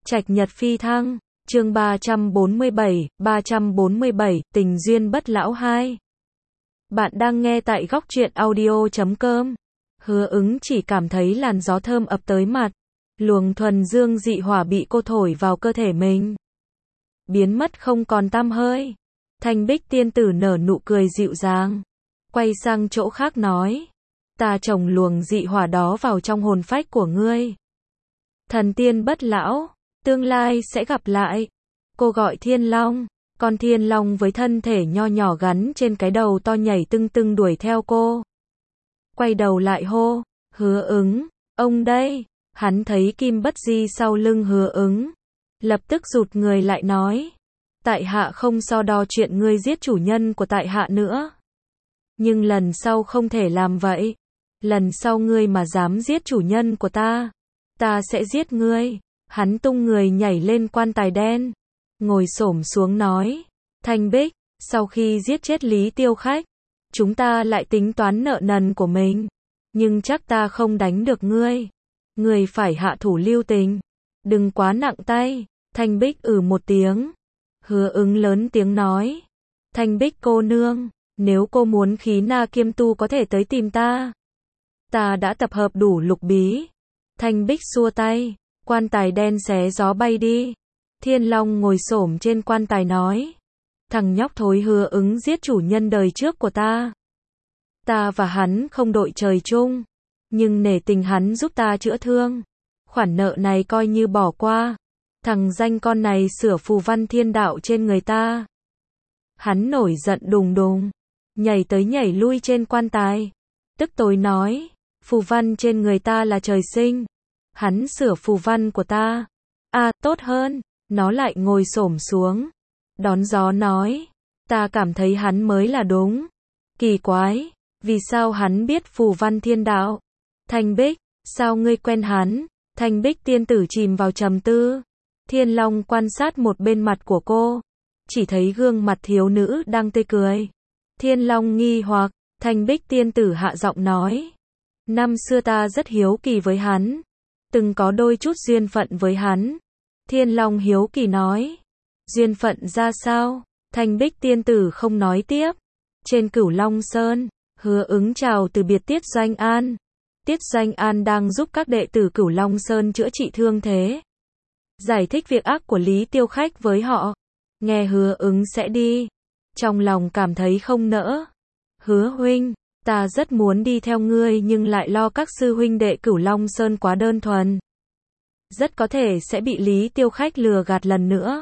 Trạch nhật phi thăng, chương 347, tình duyên bất lão 2. Bạn đang nghe tại góc truyện audio.com. Hứa Ứng chỉ cảm thấy làn gió thơm ập tới mặt, luồng thuần dương dị hỏa bị cô thổi vào cơ thể mình, biến mất không còn tăm hơi. Thanh Bích tiên tử nở nụ cười dịu dàng, quay sang chỗ khác nói, ta trồng luồng dị hỏa đó vào trong hồn phách của ngươi. Thần tiên bất lão, tương lai sẽ gặp lại. Cô gọi Thiên Long, con Thiên Long với thân thể nho nhỏ gắn trên cái đầu to nhảy tưng tưng đuổi theo cô. Quay đầu lại hô, Hứa Ứng, ông đây. Hắn thấy Kim Bất Di sau lưng Hứa Ứng, lập tức rụt người lại nói, tại hạ không so đo chuyện ngươi giết chủ nhân của tại hạ nữa. Nhưng lần sau không thể làm vậy. Lần sau ngươi mà dám giết chủ nhân của ta sẽ giết ngươi. Hắn tung người nhảy lên quan tài đen, ngồi xổm xuống nói, Thanh Bích, sau khi giết chết Lý Tiêu Khách, chúng ta lại tính toán nợ nần của mình. Nhưng chắc ta không đánh được ngươi. Ngươi phải hạ thủ lưu tình, đừng quá nặng tay. Thanh Bích một tiếng. Hứa Ứng lớn tiếng nói, Thanh Bích cô nương, nếu cô muốn khí na kiêm tu có thể tới tìm ta. Ta đã tập hợp đủ lục bí. Thanh Bích xua tay, quan tài đen xé gió bay đi. Thiên Long ngồi xổm trên quan tài nói, thằng nhóc thối Hứa Ứng giết chủ nhân đời trước của ta. Ta và hắn không đội trời chung, nhưng nể tình hắn giúp ta chữa thương, khoản nợ này coi như bỏ qua. Thằng danh con này sửa phù văn thiên đạo trên người ta. Hắn nổi giận đùng đùng, nhảy tới nhảy lui trên quan tài, tức tối nói, phù văn trên người ta là trời sinh, hắn sửa phù văn của ta. Tốt hơn. Nó lại ngồi xổm xuống, đón gió nói, ta cảm thấy hắn mới là đúng. Kỳ quái, vì sao hắn biết phù văn thiên đạo? Thanh Bích, sao ngươi quen hắn? Thanh Bích tiên tử chìm vào trầm tư. Thiên Long quan sát một bên mặt của cô, chỉ thấy gương mặt thiếu nữ đang tươi cười. Thiên Long nghi hoặc, Thanh Bích tiên tử hạ giọng nói, năm xưa ta rất hiếu kỳ với hắn, từng có đôi chút duyên phận với hắn. Thiên Long hiếu kỳ nói, duyên phận ra sao? Thanh Bích tiên tử không nói tiếp. Trên Cửu Long Sơn, Hứa Ứng chào từ biệt Tiết Doanh An. Tiết Doanh An đang giúp các đệ tử Cửu Long Sơn chữa trị thương thế, giải thích việc ác của Lý Tiêu Khách với họ. Nghe Hứa Ứng sẽ đi, trong lòng cảm thấy không nỡ. Hứa huynh, ta rất muốn đi theo ngươi nhưng lại lo các sư huynh đệ Cửu Long Sơn quá đơn thuần, rất có thể sẽ bị Lý Tiêu Khách lừa gạt lần nữa.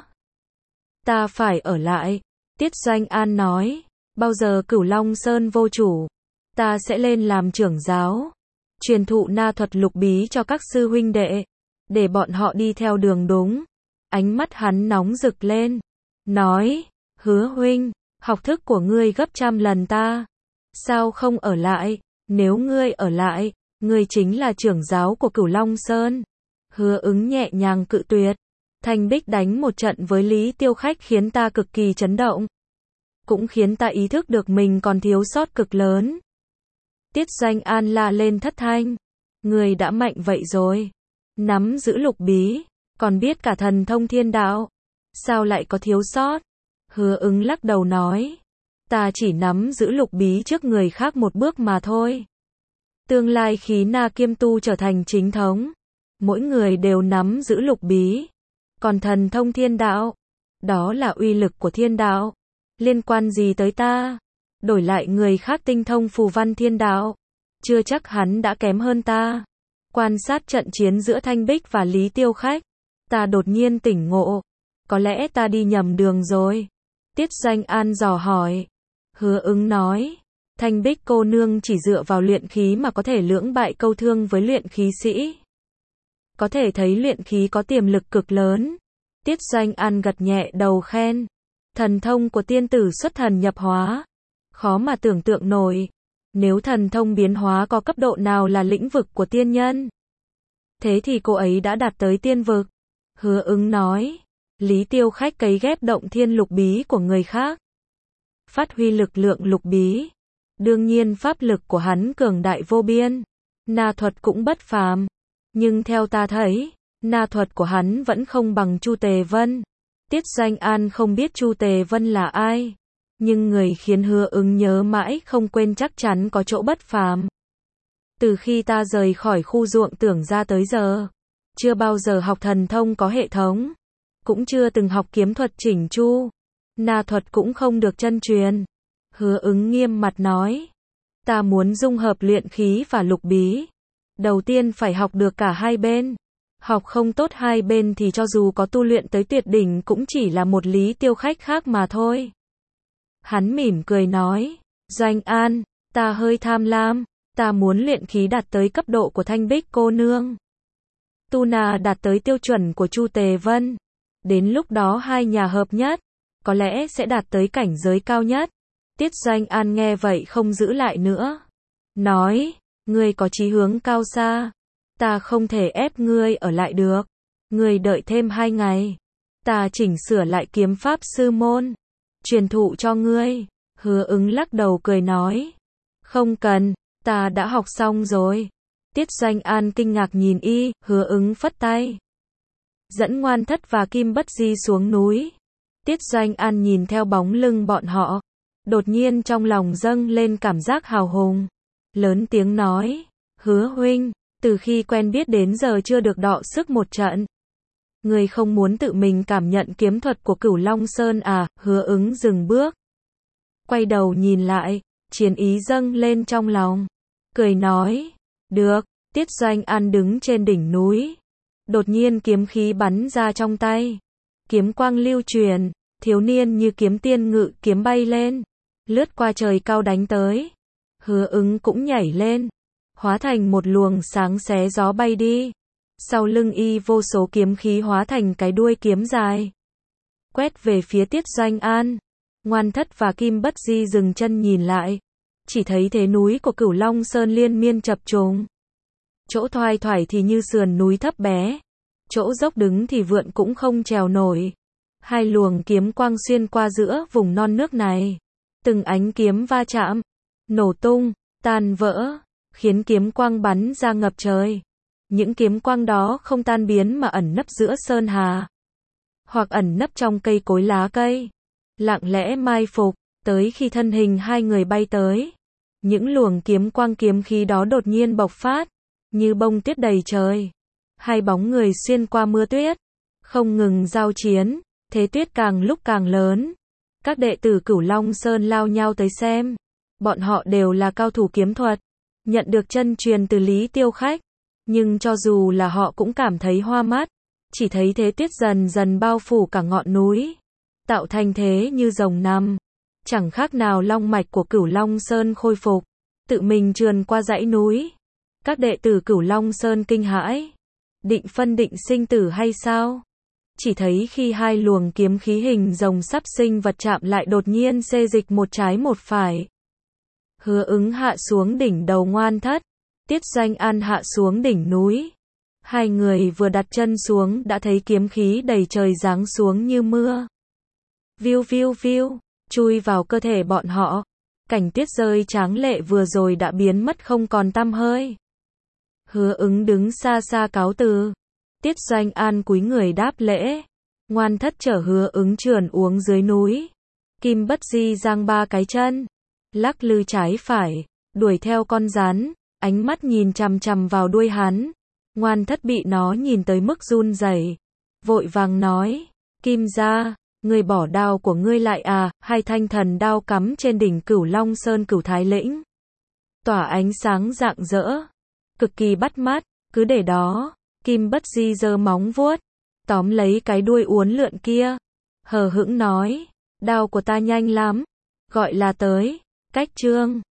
Ta phải ở lại. Tiết Doanh An nói, bao giờ Cửu Long Sơn vô chủ, ta sẽ lên làm trưởng giáo, truyền thụ na thuật lục bí cho các sư huynh đệ, để bọn họ đi theo đường đúng. Ánh mắt hắn nóng rực lên, nói, Hứa huynh, học thức của ngươi gấp trăm lần ta, sao không ở lại? Nếu ngươi ở lại, ngươi chính là trưởng giáo của Cửu Long Sơn. Hứa Ứng nhẹ nhàng cự tuyệt. Thanh Bích đánh một trận với Lý Tiêu Khách khiến ta cực kỳ chấn động, cũng khiến ta ý thức được mình còn thiếu sót cực lớn. Tiết Doanh An la lên thất thanh, người đã mạnh vậy rồi, nắm giữ lục bí, còn biết cả thần thông thiên đạo, sao lại có thiếu sót? Hứa Ứng lắc đầu nói, ta chỉ nắm giữ lục bí trước người khác một bước mà thôi. Tương lai khí na kiêm tu trở thành chính thống, mỗi người đều nắm giữ lục bí. Còn thần thông thiên đạo, đó là uy lực của thiên đạo, liên quan gì tới ta? Đổi lại người khác tinh thông phù văn thiên đạo, chưa chắc hắn đã kém hơn ta. Quan sát trận chiến giữa Thanh Bích và Lý Tiêu Khách, ta đột nhiên tỉnh ngộ, có lẽ ta đi nhầm đường rồi. Tiết Doanh An dò hỏi. Hứa Ứng nói, Thanh Bích cô nương chỉ dựa vào luyện khí mà có thể lưỡng bại câu thương với luyện khí sĩ, có thể thấy luyện khí có tiềm lực cực lớn. Tiết Doanh An gật nhẹ đầu khen, thần thông của tiên tử xuất thần nhập hóa, khó mà tưởng tượng nổi. Nếu thần thông biến hóa có cấp độ nào là lĩnh vực của tiên nhân, thế thì cô ấy đã đạt tới tiên vực. Hứa Ứng nói, Lý Tiêu Khách cấy ghép động thiên lục bí của người khác, phát huy lực lượng lục bí, đương nhiên pháp lực của hắn cường đại vô biên, na thuật cũng bất phàm. Nhưng theo ta thấy, Na thuật của hắn vẫn không bằng Chu Tề Vân. Tiết Doanh An không biết Chu Tề Vân là ai, nhưng người khiến Hứa Ứng nhớ mãi không quên chắc chắn có chỗ bất phàm. Từ khi ta rời khỏi khu ruộng tưởng ra tới giờ, chưa bao giờ học thần thông có hệ thống, cũng chưa từng học kiếm thuật chỉnh chu, na thuật cũng không được chân truyền. Hứa Ứng nghiêm mặt nói, ta muốn dung hợp luyện khí và lục bí. Đầu tiên phải học được cả hai bên. Học không tốt hai bên thì cho dù có tu luyện tới tuyệt đỉnh cũng chỉ là một Lý Tiêu khách khác mà thôi. Hắn mỉm cười nói, Doanh An, ta hơi tham lam, ta muốn luyện khí đạt tới cấp độ của Thanh Bích cô nương. Tu Na đạt tới tiêu chuẩn của Chu Tề Vân. Đến lúc đó hai nhà hợp nhất, có lẽ sẽ đạt tới cảnh giới cao nhất. Tiết Doanh An nghe vậy không giữ lại nữa. Nói, ngươi có chí hướng cao xa. Ta không thể ép ngươi ở lại được. Ngươi đợi thêm 2 ngày. Ta chỉnh sửa lại kiếm pháp sư môn. Truyền thụ cho ngươi. Hứa Ứng lắc đầu cười nói. Không cần, ta đã học xong rồi. Tiết Doanh An kinh ngạc nhìn y, Hứa Ứng phất tay. Dẫn Ngoan Thất và Kim Bất Di xuống núi. Tiết Doanh An nhìn theo bóng lưng bọn họ. Đột nhiên trong lòng dâng lên cảm giác hào hùng. Lớn tiếng nói, Hứa huynh, từ khi quen biết đến giờ chưa được đọ sức một trận. Người không muốn tự mình cảm nhận kiếm thuật của Cửu Long Sơn à? Hứa Ứng dừng bước. Quay đầu nhìn lại, chiến ý dâng lên trong lòng. Cười nói, được. Tiết Doanh An đứng trên đỉnh núi. Đột nhiên kiếm khí bắn ra trong tay. Kiếm quang lưu truyền, thiếu niên như kiếm tiên ngự kiếm bay lên. Lướt qua trời cao đánh tới. Hứa Ứng cũng nhảy lên. Hóa thành một luồng sáng xé gió bay đi. Sau lưng y vô số kiếm khí hóa thành cái đuôi kiếm dài. Quét về phía Tiết Doanh An. Ngoan Thất và Kim Bất Di dừng chân nhìn lại. Chỉ thấy thế núi của Cửu Long Sơn liên miên chập trùng. Chỗ thoai thoải thì như sườn núi thấp bé. Chỗ dốc đứng thì vượn cũng không trèo nổi. Hai luồng kiếm quang xuyên qua giữa vùng non nước này. Từng ánh kiếm va chạm, nổ tung, tan vỡ, khiến kiếm quang bắn ra ngập trời. Những kiếm quang đó không tan biến mà ẩn nấp giữa sơn hà, hoặc ẩn nấp trong cây cối lá cây, lặng lẽ mai phục, tới khi thân hình hai người bay tới. Những luồng kiếm quang kiếm khí đó đột nhiên bộc phát, như bông tuyết đầy trời. Hai bóng người xuyên qua mưa tuyết, không ngừng giao chiến, thế tuyết càng lúc càng lớn. Các đệ tử Cửu Long Sơn lao nhau tới xem. Bọn họ đều là cao thủ kiếm thuật, nhận được chân truyền từ Lý Tiêu khách. Nhưng cho dù là họ cũng cảm thấy hoa mắt. Chỉ thấy thế tuyết dần dần bao phủ cả ngọn núi, tạo thành thế như rồng nằm. Chẳng khác nào long mạch của Cửu Long Sơn khôi phục, tự mình trườn qua dãy núi. Các đệ tử Cửu Long Sơn kinh hãi. Định phân định sinh tử hay sao? Chỉ thấy khi hai luồng kiếm khí hình rồng sắp sinh vật chạm lại đột nhiên xê dịch một trái một phải. Hứa Ứng hạ xuống đỉnh đầu Ngoan Thất. Tiết Doanh An hạ xuống đỉnh núi. Hai người vừa đặt chân xuống đã thấy kiếm khí đầy trời giáng xuống như mưa. Viu viu viu, chui vào cơ thể bọn họ. Cảnh tuyết rơi tráng lệ vừa rồi đã biến mất không còn tăm hơi. Hứa Ứng đứng xa xa cáo từ. Tiết Doanh An cúi người đáp lễ. Ngoan Thất chở Hứa Ứng trườn uống dưới núi. Kim Bất Di giang 3 cái chân, lắc lư trái phải, đuổi theo con rắn, ánh mắt nhìn chằm chằm vào đuôi hắn. Ngoan Thất bị nó nhìn tới mức run rẩy, vội vàng nói, Kim gia, ngươi bỏ đao của ngươi lại à? Hai thanh thần đao cắm trên đỉnh Cửu Long Sơn Cửu Thái Lĩnh, tỏa ánh sáng rạng rỡ, cực kỳ bắt mắt. Cứ để đó. Kim Bất Di giơ móng vuốt, tóm lấy cái đuôi uốn lượn kia, hờ hững nói, đao của ta nhanh lắm, gọi là tới. Cách chương